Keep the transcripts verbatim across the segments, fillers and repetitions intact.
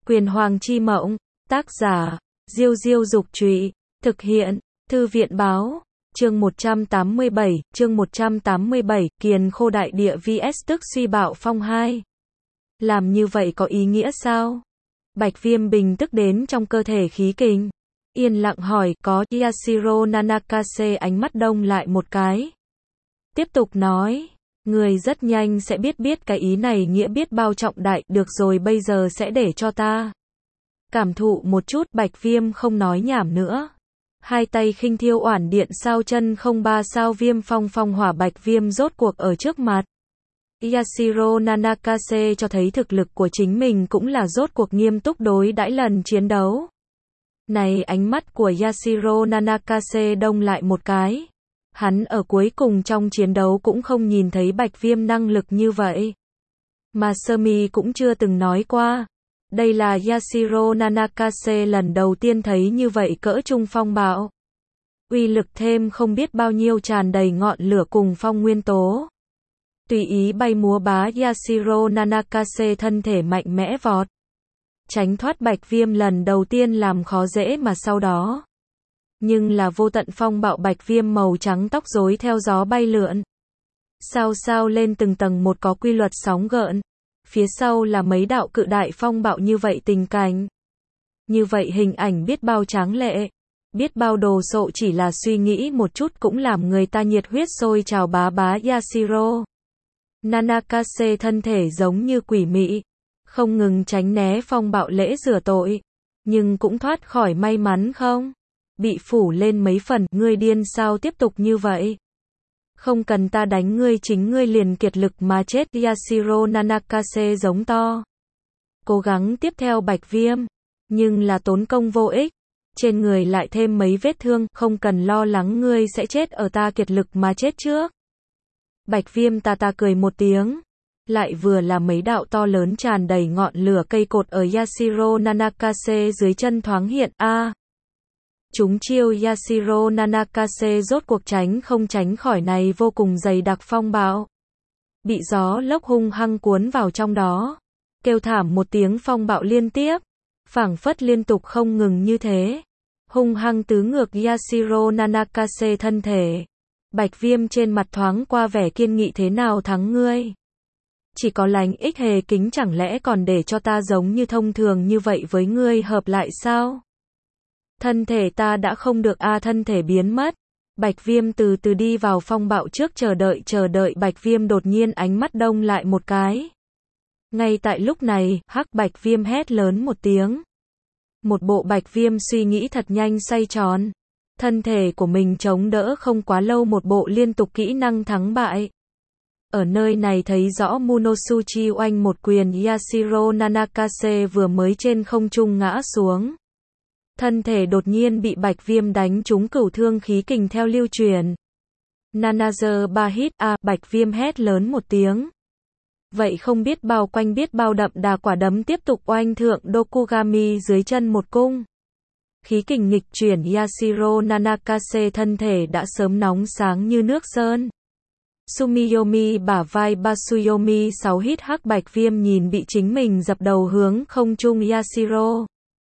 Quyền Hoàng chi mộng, tác giả, Diêu Diêu Dục Trụy, thực hiện, Thư viện Báo, chương một trăm tám mươi bảy, chương một trăm tám mươi bảy, Kiền Khô Đại Địa vs tức Suy Bạo Phong hai. Làm như vậy có ý nghĩa sao? Bạch Viêm bình tức đến trong cơ thể khí kình. Yên lặng hỏi, có, Yashiro Nanakase ánh mắt đông lại một cái. Tiếp tục nói, người rất nhanh sẽ biết biết cái ý này nghĩa biết bao trọng đại, được rồi bây giờ sẽ để cho ta cảm thụ một chút. Bạch Viêm không nói nhảm nữa. Hai tay khinh thiêu oản điện sao chân không ba sao viêm phong phong hỏa. Bạch Viêm rốt cuộc ở trước mặt Yashiro Nanakase cho thấy thực lực của chính mình cũng là rốt cuộc nghiêm túc đối đãi lần chiến đấu này. Ánh mắt của Yashiro Nanakase đông lại một cái. Hắn ở cuối cùng trong chiến đấu cũng không nhìn thấy Bạch Viêm năng lực như vậy. Mà Sơ Mi cũng chưa từng nói qua. Đây là Yashiro Nanakase lần đầu tiên thấy như vậy cỡ trung phong bạo. Uy lực thêm không biết bao nhiêu, tràn đầy ngọn lửa cùng phong nguyên tố. Tùy ý bay múa bá, Yashiro Nanakase thân thể mạnh mẽ vọt. Tránh thoát Bạch Viêm lần đầu tiên làm khó dễ mà sau đó. Nhưng là vô tận phong bạo. Bạch Viêm màu trắng tóc rối theo gió bay lượn. Sao sao lên từng tầng một có quy luật sóng gợn. Phía sau là mấy đạo cự đại phong bạo như vậy tình cảnh. Như vậy hình ảnh biết bao tráng lệ. Biết bao đồ sộ, chỉ là suy nghĩ một chút cũng làm người ta nhiệt huyết sôi trào. Bá bá Yashiro Nanakase thân thể giống như quỷ mị. Không ngừng tránh né phong bạo lễ rửa tội. Nhưng cũng thoát khỏi may mắn không? Bị phủ lên mấy phần. Ngươi điên sao tiếp tục như vậy? Không cần ta đánh ngươi, chính ngươi liền kiệt lực mà chết. Yashiro Nanakase giống to. Cố gắng tiếp theo Bạch Viêm. Nhưng là tốn công vô ích. Trên người lại thêm mấy vết thương. Không cần lo lắng, ngươi sẽ chết ở ta kiệt lực mà chết trước. Bạch Viêm ta ta cười một tiếng. Lại vừa là mấy đạo to lớn tràn đầy ngọn lửa cây cột ở Yashiro Nanakase dưới chân thoáng hiện. A à, chúng chiêu Yashiro Nanakase rốt cuộc tránh không tránh khỏi này vô cùng dày đặc phong bạo. Bị gió lốc hung hăng cuốn vào trong đó. Kêu thảm một tiếng, phong bạo liên tiếp. Phảng phất liên tục không ngừng như thế. Hung hăng tứ ngược Yashiro Nanakase thân thể. Bạch Viêm trên mặt thoáng qua vẻ kiên nghị, thế nào thắng ngươi? Chỉ có lành ích hề kính, chẳng lẽ còn để cho ta giống như thông thường như vậy với ngươi hợp lại sao? Thân thể ta đã không được a à, thân thể biến mất. Bạch Viêm từ từ đi vào phong bạo trước, chờ đợi chờ đợi. Bạch Viêm đột nhiên ánh mắt đông lại một cái. Ngay tại lúc này, hắc Bạch Viêm hét lớn một tiếng. Một bộ Bạch Viêm suy nghĩ thật nhanh xoay tròn. Thân thể của mình chống đỡ không quá lâu một bộ liên tục kỹ năng thắng bại. Ở nơi này thấy rõ Munosuchi oanh một quyền. Yashiro Nanakase vừa mới trên không trung ngã xuống. Thân thể đột nhiên bị Bạch Viêm đánh trúng, cửu thương khí kình theo lưu truyền. Nanager ba hit a à, Bạch Viêm hét lớn một tiếng. Vậy không biết bao quanh biết bao đậm đà quả đấm tiếp tục oanh thượng Dokugami dưới chân một cung. Khí kình nghịch chuyển, Yashiro Nanakase thân thể đã sớm nóng sáng như nước sơn. Sumiyomi bả vai Basuyomi sáu hit. Hắc Bạch Viêm nhìn bị chính mình dập đầu hướng không trung Yashiro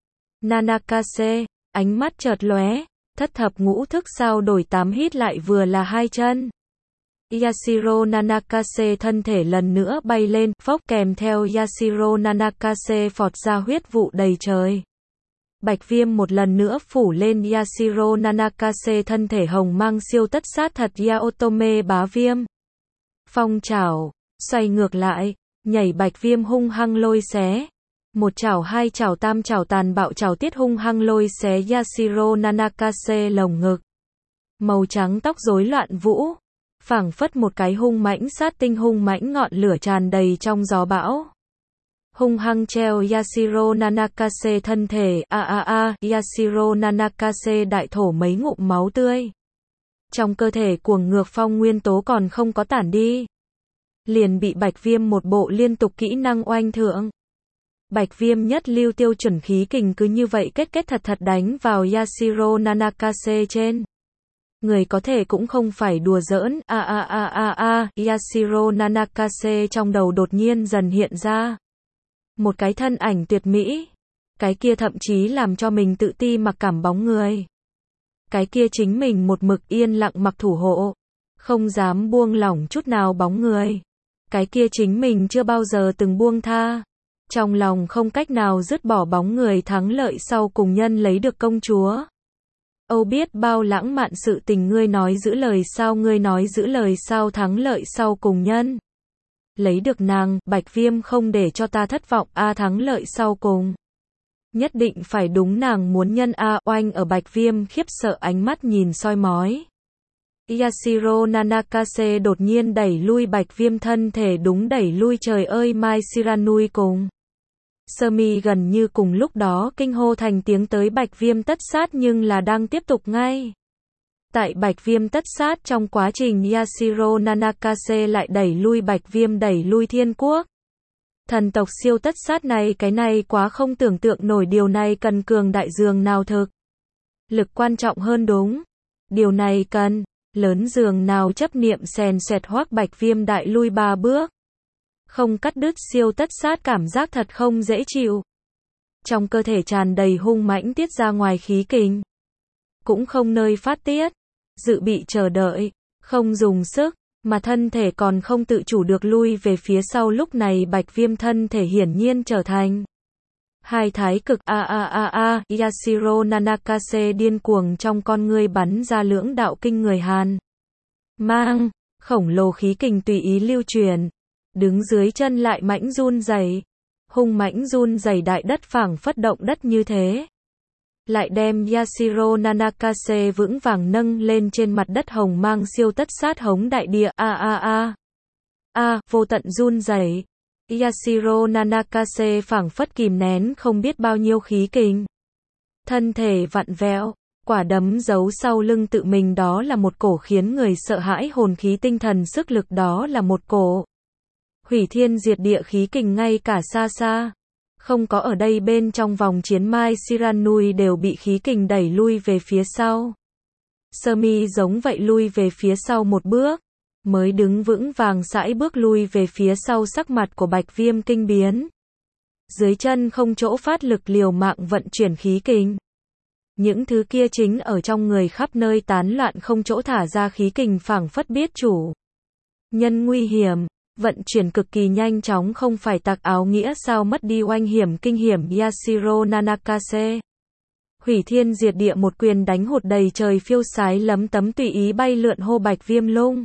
Nanakase, ánh mắt chợt lóe, thất thập ngũ thức sao đổi tám hit lại vừa là hai chân. Yashiro Nanakase thân thể lần nữa bay lên, phốc, kèm theo Yashiro Nanakase phọt ra huyết vụ đầy trời. Bạch Viêm một lần nữa phủ lên Yashiro Nanakase thân thể hồng mang siêu tất sát thật Yaotome bá viêm. Phong chảo, xoay ngược lại, nhảy Bạch Viêm hung hăng lôi xé. Một chảo, hai chảo, tam chảo, tàn bạo chảo tiết hung hăng lôi xé Yashiro Nanakase lồng ngực. Màu trắng tóc rối loạn vũ. Phảng phất một cái hung mãnh sát tinh, hung mãnh ngọn lửa tràn đầy trong gió bão. Hung hăng treo Yashiro Nanakase thân thể, a a a, Yashiro Nanakase đại thổ mấy ngụm máu tươi. Trong cơ thể cuồng ngược phong nguyên tố còn không có tản đi. Liền bị Bạch Viêm một bộ liên tục kỹ năng oanh thượng. Bạch Viêm nhất lưu tiêu chuẩn khí kình cứ như vậy kết kết thật thật đánh vào Yashiro Nanakase trên. Người có thể cũng không phải đùa giỡn, a a a a a, Yashiro Nanakase trong đầu đột nhiên dần hiện ra. Một cái thân ảnh tuyệt mỹ, Cái kia thậm chí làm cho mình tự ti mặc cảm bóng người. Cái kia chính mình một mực yên lặng mặc thủ hộ, không dám buông lỏng chút nào bóng người. Cái kia chính mình chưa bao giờ từng buông tha, trong lòng không cách nào dứt bỏ bóng người thắng lợi sau cùng nhân lấy được công chúa. Âu biết bao lãng mạn sự tình ngươi nói giữ lời sao, ngươi nói giữ lời sao, thắng lợi sau cùng nhân. Lấy được nàng, Bạch Viêm không để cho ta thất vọng, a thắng lợi sau cùng. Nhất định phải đúng nàng muốn nhân a, oanh ở Bạch Viêm khiếp sợ ánh mắt nhìn soi mói. Yashiro Nanakase đột nhiên đẩy lui Bạch Viêm thân thể, đúng đẩy lui, trời ơi Mai Shiranui cùng Sơ-mi gần như cùng lúc đó kinh hô thành tiếng tới Bạch Viêm tất sát, nhưng là đang tiếp tục ngay. Tại Bạch Viêm tất sát trong quá trình Yashiro Nanakase lại đẩy lui Bạch Viêm, đẩy lui thiên quốc. Thần tộc siêu tất sát này, cái này quá không tưởng tượng nổi, điều này cần cường đại dường nào thực. Lực quan trọng hơn đúng. Điều này cần lớn dường nào chấp niệm xèn xoẹt hoác Bạch Viêm đại lui ba bước. Không cắt đứt siêu tất sát, cảm giác thật không dễ chịu. Trong cơ thể tràn đầy hung mãnh tiết ra ngoài khí kình. Cũng không nơi phát tiết. Dự bị chờ đợi. Không dùng sức. Mà thân thể còn không tự chủ được lui về phía sau, lúc này Bạch Viêm thân thể hiển nhiên trở thành hai thái cực a a a a. Yashiro Nanakase điên cuồng, trong con ngươi bắn ra lưỡng đạo kinh người hàn mang, khổng lồ khí kình tùy ý lưu truyền, đứng dưới chân lại mãnh run rẩy, hung mãnh run rẩy, đại đất phảng phất động đất như thế. Lại đem Yashiro Nanakase vững vàng nâng lên trên mặt đất, hồng mang siêu tất sát hống đại địa, a a a a, vô tận run rẩy. Yashiro Nanakase phảng phất kìm nén không biết bao nhiêu khí kình, thân thể vặn vẹo, quả đấm giấu sau lưng tự mình, đó là một cổ khiến người sợ hãi hồn khí, tinh thần sức lực, đó là một cổ hủy thiên diệt địa khí kình, ngay cả xa xa không có ở đây bên trong vòng chiến Mai Shiranui đều bị khí kình đẩy lui về phía sau. Sơ-mi giống vậy lui về phía sau một bước, mới đứng vững vàng sải bước lui về phía sau, sắc mặt của Bạch Viêm kinh biến. Dưới chân không chỗ phát lực, liều mạng vận chuyển khí kình. Những thứ kia chính ở trong người khắp nơi tán loạn, không chỗ thả ra khí kình, phảng phất biết chủ nhân nguy hiểm. Vận chuyển cực kỳ nhanh chóng, không phải tặc áo nghĩa sao, mất đi oanh hiểm kinh hiểm. Yashiro Nanakase hủy thiên diệt địa một quyền đánh hụt đầy trời phiêu sái lấm tấm tùy ý bay lượn, hô Bạch Viêm lung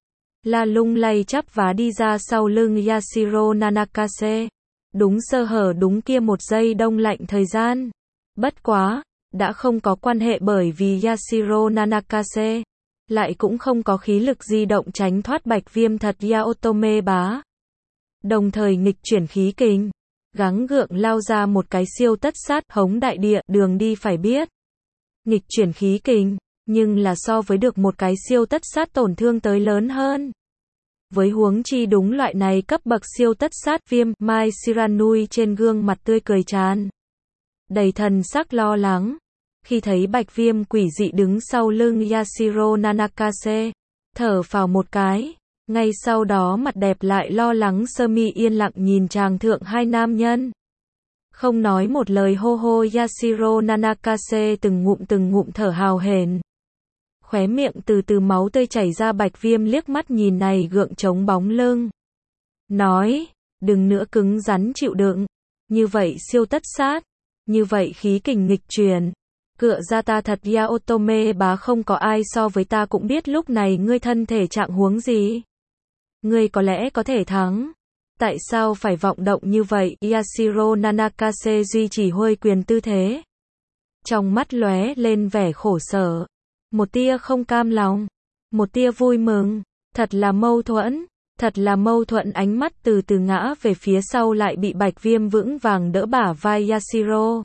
la lung lay chắp vá đi ra sau lưng Yashiro Nanakase. Đúng sơ hở, đúng kia một giây đông lạnh thời gian. Bất quá, đã không có quan hệ, bởi vì Yashiro Nanakase lại cũng không có khí lực di động tránh thoát Bạch Viêm thật Yaotome bá. Đồng thời nghịch chuyển khí kình, gắng gượng lao ra một cái siêu tất sát hống đại địa, đường đi phải biết. Nghịch chuyển khí kình, nhưng là so với được một cái siêu tất sát tổn thương tới lớn hơn. Với huống chi đúng loại này cấp bậc siêu tất sát, Viêm, Mai Shiranui trên gương mặt tươi cười tràn đầy thần sắc lo lắng. Khi thấy Bạch Viêm quỷ dị đứng sau lưng Yashiro Nanakase, thở phào một cái, ngay sau đó mặt đẹp lại lo lắng. Sơ-mi yên lặng nhìn chàng thượng hai nam nhân, không nói một lời, hô hô Yashiro Nanakase từng ngụm từng ngụm thở hào hển. Khóe miệng từ từ máu tươi chảy ra. Bạch Viêm liếc mắt nhìn này gượng chống bóng lưng, nói, đừng nữa cứng rắn chịu đựng, như vậy siêu tất sát, như vậy khí kình nghịch truyền. Cựa ra ta thật Yaotome bá, không có ai so với ta, cũng biết lúc này ngươi thân thể trạng huống gì. Ngươi có lẽ có thể thắng. Tại sao phải vọng động như vậy? Yashiro Nanakase duy trì huôi quyền tư thế. Trong mắt lóe lên vẻ khổ sở. Một tia không cam lòng. Một tia vui mừng. Thật là mâu thuẫn. Thật là mâu thuẫn, ánh mắt từ từ ngã về phía sau, lại bị Bạch Viêm vững vàng đỡ bả vai Yashiro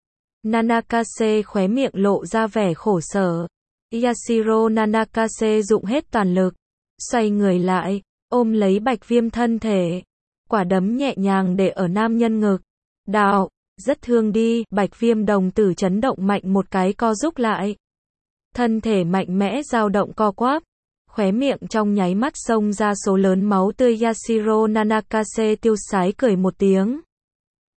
Nanakase, khóe miệng lộ ra vẻ khổ sở. Yashiro Nanakase dụng hết toàn lực, xoay người lại, ôm lấy Bạch Viêm thân thể, quả đấm nhẹ nhàng để ở nam nhân ngực. Đạo, rất thương đi. Bạch Viêm đồng tử chấn động mạnh một cái, co rúm lại. Thân thể mạnh mẽ dao động co quắp, khóe miệng trong nháy mắt xông ra số lớn máu tươi. Yashiro Nanakase tiêu sái cười một tiếng.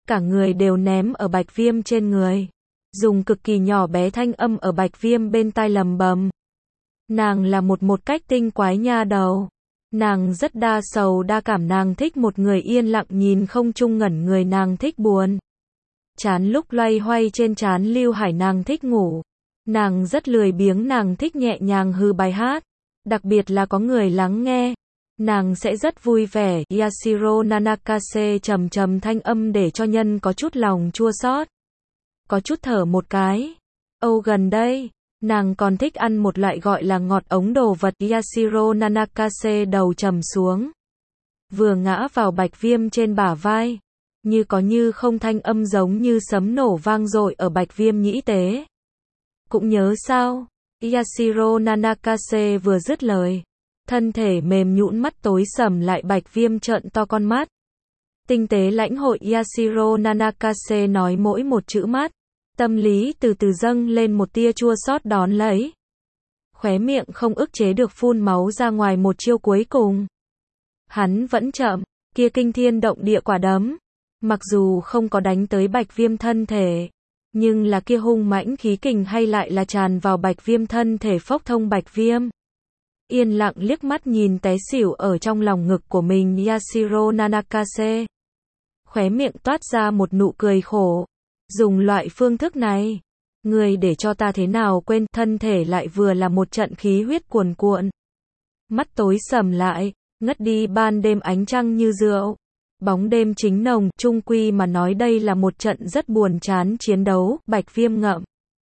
cả người đều ném ở Bạch Viêm trên người. Dùng cực kỳ nhỏ bé thanh âm ở Bạch Viêm bên tai lầm bầm. Nàng là một một cách tinh quái nha đầu. Nàng rất đa sầu đa cảm, nàng thích một người yên lặng nhìn không chung ngẩn người, nàng thích buồn. Chán lúc loay hoay trên trán Lưu Hải, nàng thích ngủ. Nàng rất lười biếng, nàng thích nhẹ nhàng hừ bài hát. Đặc biệt là có người lắng nghe. Nàng sẽ rất vui vẻ. Yashiro Nanakase trầm trầm thanh âm để cho nhân có chút lòng chua xót. Có chút thở một cái. Âu gần đây, nàng còn thích ăn một loại gọi là ngọt ống đồ vật. Yashiro Nanakase đầu trầm xuống. Vừa ngã vào Bạch Viêm trên bả vai. Như có như không thanh âm giống như sấm nổ vang dội ở Bạch Viêm nhĩ tế. Cũng nhớ sao? Yashiro Nanakase vừa dứt lời. Thân thể mềm nhũn, mắt tối sầm lại, Bạch Viêm trợn to con mắt. Tinh tế lãnh hội Yashiro Nanakase nói mỗi một chữ mắt. Tâm lý từ từ dâng lên một tia chua xót đón lấy. Khóe miệng không ức chế được phun máu ra ngoài một chiêu cuối cùng. Hắn vẫn chậm, kia kinh thiên động địa quả đấm. Mặc dù không có đánh tới Bạch Viêm thân thể. Nhưng là kia hung mãnh khí kình hay lại là tràn vào Bạch Viêm thân thể, phốc thông Bạch Viêm. Yên lặng liếc mắt nhìn té xỉu ở trong lòng ngực của mình Yashiro Nanakase. Khóe miệng toát ra một nụ cười khổ. Dùng loại phương thức này, người để cho ta thế nào quên, thân thể lại vừa là một trận khí huyết cuồn cuộn. Mắt tối sầm lại, ngất đi ban đêm ánh trăng như rượu. Bóng đêm chính nồng, chung quy mà nói đây là một trận rất buồn chán chiến đấu. Bạch Viêm ngậm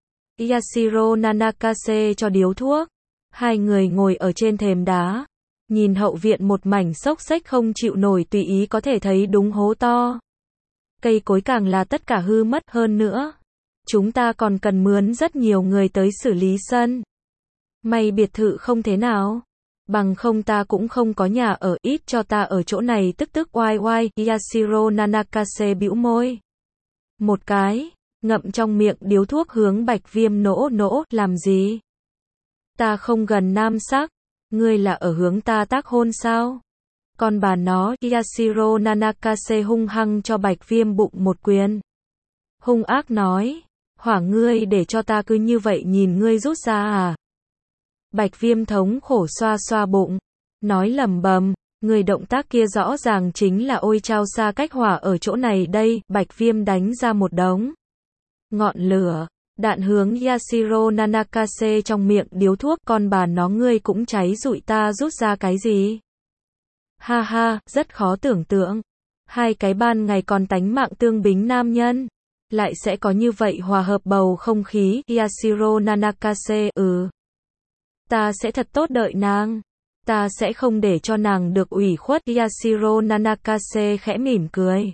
Yashiro Nanakase cho điếu thuốc. Hai người ngồi ở trên thềm đá. Nhìn hậu viện một mảnh xốc xếch không chịu nổi, tùy ý có thể thấy đúng hố to. Cây cối càng là tất cả hư mất, hơn nữa. Chúng ta còn cần mướn rất nhiều người tới xử lý sân. May biệt thự không thế nào. Bằng không ta cũng không có nhà ở, ít cho ta ở chỗ này tức tức oai oai. Yashiro Nanakase bĩu môi. Một cái, ngậm trong miệng điếu thuốc hướng Bạch Viêm nỗ nỗ, làm gì? Ta không gần nam sắc, ngươi là ở hướng ta tác hôn sao? Còn bà nó, Yashiro Nanakase hung hăng cho Bạch Viêm bụng một quyền. Hung ác nói, hỏa ngươi để cho ta cứ như vậy nhìn ngươi rút ra à? Bạch Viêm thống khổ xoa xoa bụng, nói lầm bầm, người động tác kia rõ ràng chính là ôi trao xa cách hỏa ở chỗ này đây. Bạch Viêm đánh ra một đống ngọn lửa, đạn hướng Yashiro Nanakase trong miệng điếu thuốc, con bà nó ngươi cũng cháy rụi ta rút ra cái gì? Ha ha, rất khó tưởng tượng. Hai cái ban ngày còn tánh mạng tương bính nam nhân, lại sẽ có như vậy hòa hợp bầu không khí. Yashiro Nanakase, ừ. Ta sẽ thật tốt đợi nàng. Ta sẽ không để cho nàng được ủy khuất. Yashiro Nanakase khẽ mỉm cười.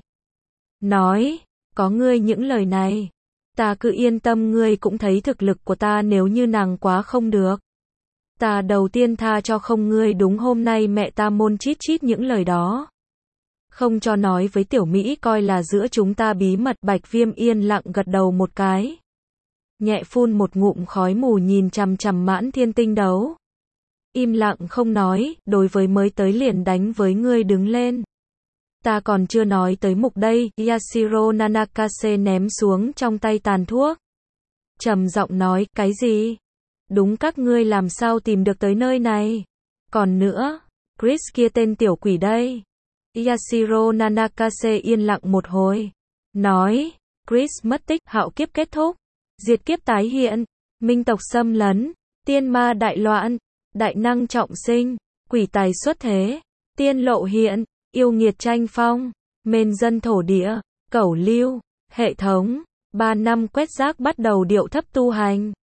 Nói, có ngươi những lời này. Ta cứ yên tâm, ngươi cũng thấy thực lực của ta, nếu như nàng quá không được. Ta đầu tiên tha cho không ngươi, đúng hôm nay mẹ ta môn chít chít những lời đó. Không cho nói với tiểu Mỹ, coi là giữa chúng ta bí mật. Bạch Viêm yên lặng gật đầu một cái. Nhẹ phun một ngụm khói mù nhìn chằm chằm Mãn Thiên Tinh đấu. Im lặng không nói, đối với mới tới liền đánh với ngươi đứng lên. Ta còn chưa nói tới mục đây. Yashiro Nanakase ném xuống trong tay tàn thuốc. Trầm giọng nói, cái gì? Đúng, các ngươi làm sao tìm được tới nơi này? Còn nữa, Chris kia tên tiểu quỷ đây. Yashiro Nanakase yên lặng một hồi. Nói, Chris mất tích, hạo kiếp kết thúc. Diệt kiếp tái hiện. Minh tộc xâm lấn. Tiên ma đại loạn. Đại năng trọng sinh. Quỷ tài xuất thế. Tiên lộ hiện. Yêu nghiệt tranh phong. Mền dân thổ địa. Cẩu lưu. Hệ thống. Ba năm quét rác bắt đầu điệu thấp tu hành.